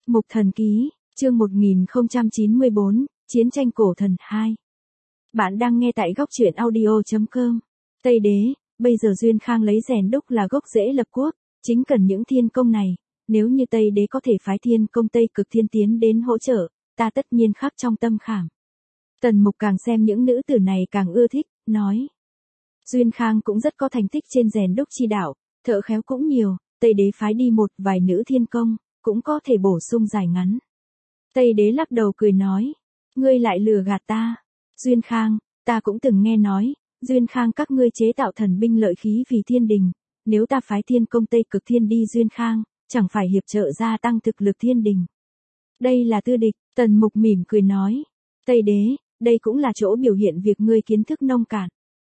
Mục Thần Ký, chương 1094, Chiến tranh cổ thần 2. Bạn đang nghe tại góc truyện audio.com. Tây Đế, bây giờ Duyên Khang lấy rèn đúc là gốc rễ lập quốc, chính cần những thiên công này, nếu như Tây Đế có thể phái thiên công Tây Cực Thiên tiến đến hỗ trợ, ta tất nhiên khắc trong tâm khảm. Tần Mục càng xem những nữ tử này càng ưa thích, nói. Duyên Khang cũng rất có thành tích trên rèn đúc chi đạo, thợ khéo cũng nhiều, Tây Đế phái đi một vài nữ thiên công, cũng có thể bổ sung dài ngắn. Tây Đế lắc đầu cười nói, ngươi lại lừa gạt ta. Duyên Khang, ta cũng từng nghe nói, Duyên Khang các ngươi chế tạo thần binh lợi khí vì thiên đình, nếu ta phái thiên công Tây Cực Thiên đi Duyên Khang, chẳng phải hiệp trợ gia tăng thực lực thiên đình. Đây là tư địch, Tần Mục mỉm cười nói, Tây Đế, đây cũng là chỗ biểu hiện việc ngươi kiến thức nông cạn.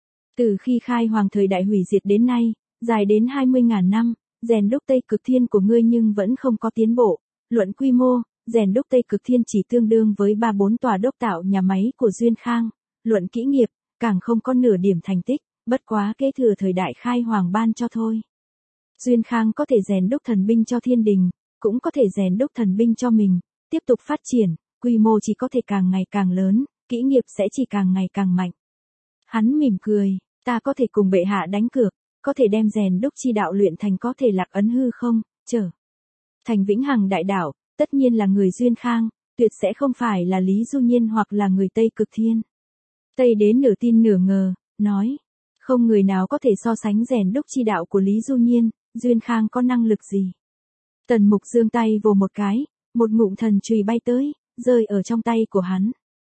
Từ khi khai hoàng thời đại hủy diệt đến nay, dài đến 20.000 năm, rèn đúc Tây Cực Thiên của ngươi nhưng vẫn không có tiến bộ. Luận quy mô, rèn đúc Tây Cực Thiên chỉ tương đương với 3-4 tòa đốc tạo nhà máy của Duyên Khang. Luận kỹ nghiệp, càng không có nửa điểm thành tích, bất quá kế thừa thời đại khai hoàng ban cho thôi. Duyên Khang có thể rèn đúc thần binh cho thiên đình, cũng có thể rèn đúc thần binh cho mình, tiếp tục phát triển, quy mô chỉ có thể càng ngày càng lớn, kỹ nghiệp sẽ chỉ càng ngày càng mạnh. Hắn mỉm cười, ta có thể cùng bệ hạ đánh cược, có thể đem rèn đúc chi đạo luyện thành có thể lạc ấn hư không, trở thành vĩnh hằng đại đạo, tất nhiên là người Duyên Khang, tuyệt sẽ không phải là Lý Du Nhiên hoặc là người Tây Cực Thiên. Tây Đế nửa tin nửa ngờ, nói, không người nào có thể so sánh rèn đúc chi đạo của Lý Du Nhiên, Duyên Khang có năng lực gì. Tần Mục giương tay vồ một cái, một ngụm thần chùy bay tới, rơi ở trong tay của hắn.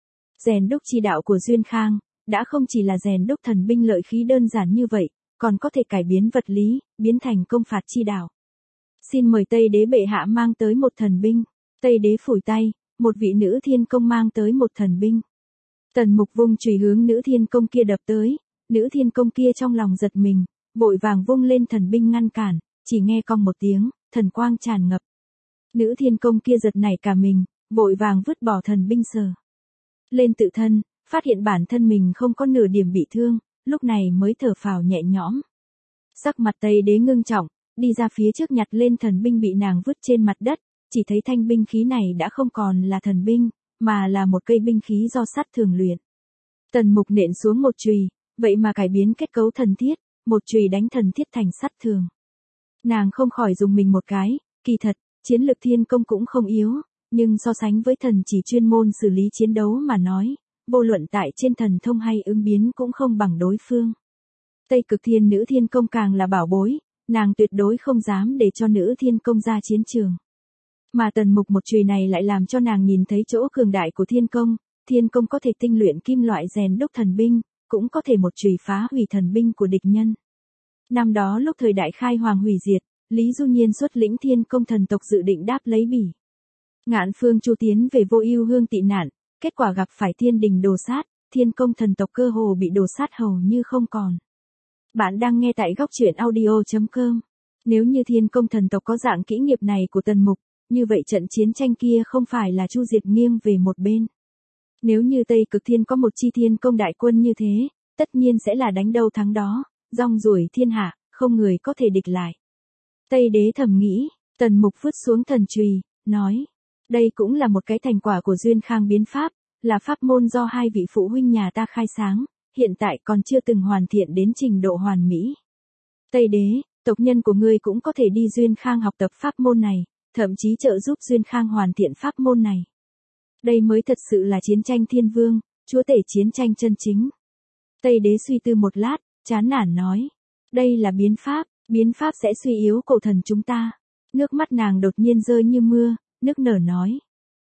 Rèn đúc chi đạo của Duyên Khang, đã không chỉ là rèn đúc thần binh lợi khí đơn giản như vậy, còn có thể cải biến vật lý, biến thành công phạt chi đạo. Xin mời Tây Đế bệ hạ mang tới một thần binh. Tây Đế phủi tay, một vị nữ thiên công mang tới một thần binh. Tần Mục vung chùy hướng nữ thiên công kia đập tới, nữ thiên công kia trong lòng giật mình, vội vàng vung lên thần binh ngăn cản, chỉ nghe cong một tiếng, thần quang tràn ngập. Nữ thiên công kia giật nảy cả mình, vội vàng vứt bỏ thần binh sờ lên tự thân, phát hiện bản thân mình không có nửa điểm bị thương, lúc này mới thở phào nhẹ nhõm. Sắc mặt Tây Đế ngưng trọng, đi ra phía trước nhặt lên thần binh bị nàng vứt trên mặt đất, chỉ thấy thanh binh khí này đã không còn là thần binh, mà là một cây binh khí do sắt thường luyện. Tần Mục nện xuống một chùy, vậy mà cải biến kết cấu thần thiết, một chùy đánh thần thiết thành sắt thường. Nàng không khỏi dùng mình một cái, kỳ thật, chiến lực thiên công cũng không yếu, nhưng so sánh với thần chỉ chuyên môn xử lý chiến đấu mà nói, vô luận tại trên thần thông hay ứng biến cũng không bằng đối phương. Tây Cực Thiên nữ thiên công càng là bảo bối, nàng tuyệt đối không dám để cho nữ thiên công ra chiến trường. Mà Tần Mục một chùy này lại làm cho nàng nhìn thấy chỗ cường đại của thiên công có thể tinh luyện kim loại rèn đúc thần binh, cũng có thể một chùy phá hủy thần binh của địch nhân. Năm đó lúc thời đại khai hoàng hủy diệt, Lý Du Nhiên xuất lĩnh thiên công thần tộc dự định đáp lấy Bỉ Ngạn Phương Chu tiến về Vô Ưu Hương tị nạn, kết quả gặp phải thiên đình đồ sát, thiên công thần tộc cơ hồ bị đồ sát hầu như không còn. Bạn đang nghe tại góc truyện audio.com. Nếu như thiên công thần tộc có dạng kỹ nghiệp này của Tần Mục, như vậy trận chiến tranh kia không phải là chu diệt nghiêng về một bên. Nếu như Tây Cực Thiên có một chi thiên công đại quân như thế, tất nhiên sẽ là đánh đâu thắng đó, rong ruổi thiên hạ, không người có thể địch lại. Tây Đế thầm nghĩ, Tần Mục vứt xuống thần chùy, nói, đây cũng là một cái thành quả của Duyên Khang biến pháp, là pháp môn do hai vị phụ huynh nhà ta khai sáng, hiện tại còn chưa từng hoàn thiện đến trình độ hoàn mỹ. Tây Đế, tộc nhân của ngươi cũng có thể đi Duyên Khang học tập pháp môn này, thậm chí trợ giúp Duyên Khang hoàn thiện pháp môn này. Đây mới thật sự là chiến tranh thiên vương, chúa tể chiến tranh chân chính. Tây Đế suy tư một lát, chán nản nói, đây là biến pháp sẽ suy yếu cổ thần chúng ta. Nước mắt nàng đột nhiên rơi như mưa, nức nở nói,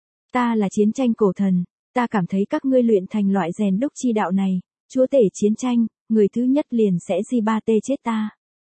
ta là chiến tranh cổ thần, ta cảm thấy các ngươi luyện thành loại rèn đúc chi đạo này, chúa tể chiến tranh, người thứ nhất liền sẽ Di-ba-tê chết ta.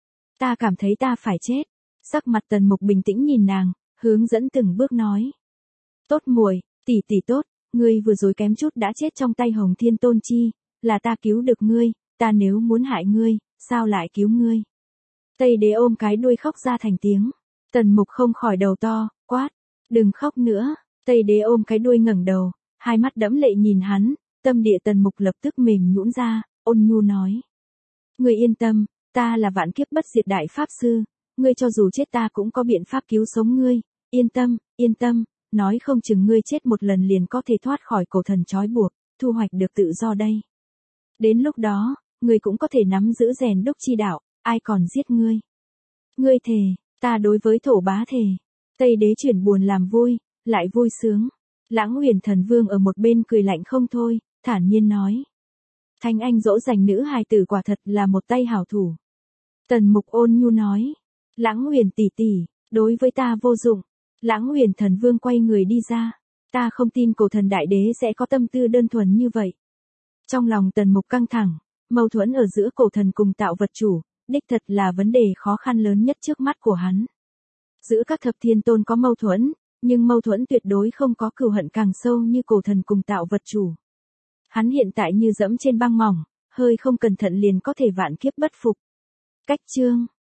Ta cảm thấy ta phải chết. Sắc mặt Tần Mục bình tĩnh nhìn nàng, hướng dẫn từng bước nói. Tốt muội, tỷ tỷ tốt, ngươi vừa rồi kém chút đã chết trong tay Hồng Thiên Tôn Chi, là ta cứu được ngươi, ta nếu muốn hại ngươi, sao lại cứu ngươi. Tây Đế ôm cái đuôi khóc ra thành tiếng. Tần Mục không khỏi đầu to, quát, đừng khóc nữa. Tây Đế ôm cái đuôi ngẩng đầu, hai mắt đẫm lệ nhìn hắn, tâm địa Tần Mục lập tức mềm nhũn ra, ôn nhu nói. Ngươi yên tâm, ta là vạn kiếp bất diệt đại pháp sư, ngươi cho dù chết ta cũng có biện pháp cứu sống ngươi, yên tâm, nói không chừng ngươi chết một lần liền có thể thoát khỏi cổ thần trói buộc, thu hoạch được tự do đây. Đến lúc đó, ngươi cũng có thể nắm giữ rèn đúc chi đạo, ai còn giết ngươi. Ngươi thề, ta đối với thổ bá thề. Tây đế chuyển buồn làm vui, lại vui sướng. Lãng Huyền Thần Vương ở một bên cười lạnh không thôi, thản nhiên nói. Thanh Anh dỗ dành nữ hài tử quả thật là một tay hảo thủ. Tần Mục ôn nhu nói. Lãng Huyền tỷ tỷ, đối với ta vô dụng. Lãng Huyền Thần Vương quay người đi ra. Ta không tin cổ thần đại đế sẽ có tâm tư đơn thuần như vậy. Trong lòng Tần Mục căng thẳng, mâu thuẫn ở giữa cổ thần cùng tạo vật chủ, đích thật là vấn đề khó khăn lớn nhất trước mắt của hắn. Giữa các thập thiên tôn có mâu thuẫn, nhưng mâu thuẫn tuyệt đối không có cừu hận càng sâu như cổ thần cùng tạo vật chủ. Hắn hiện tại như dẫm trên băng mỏng, hơi không cẩn thận liền có thể vạn kiếp bất phục. Cách chương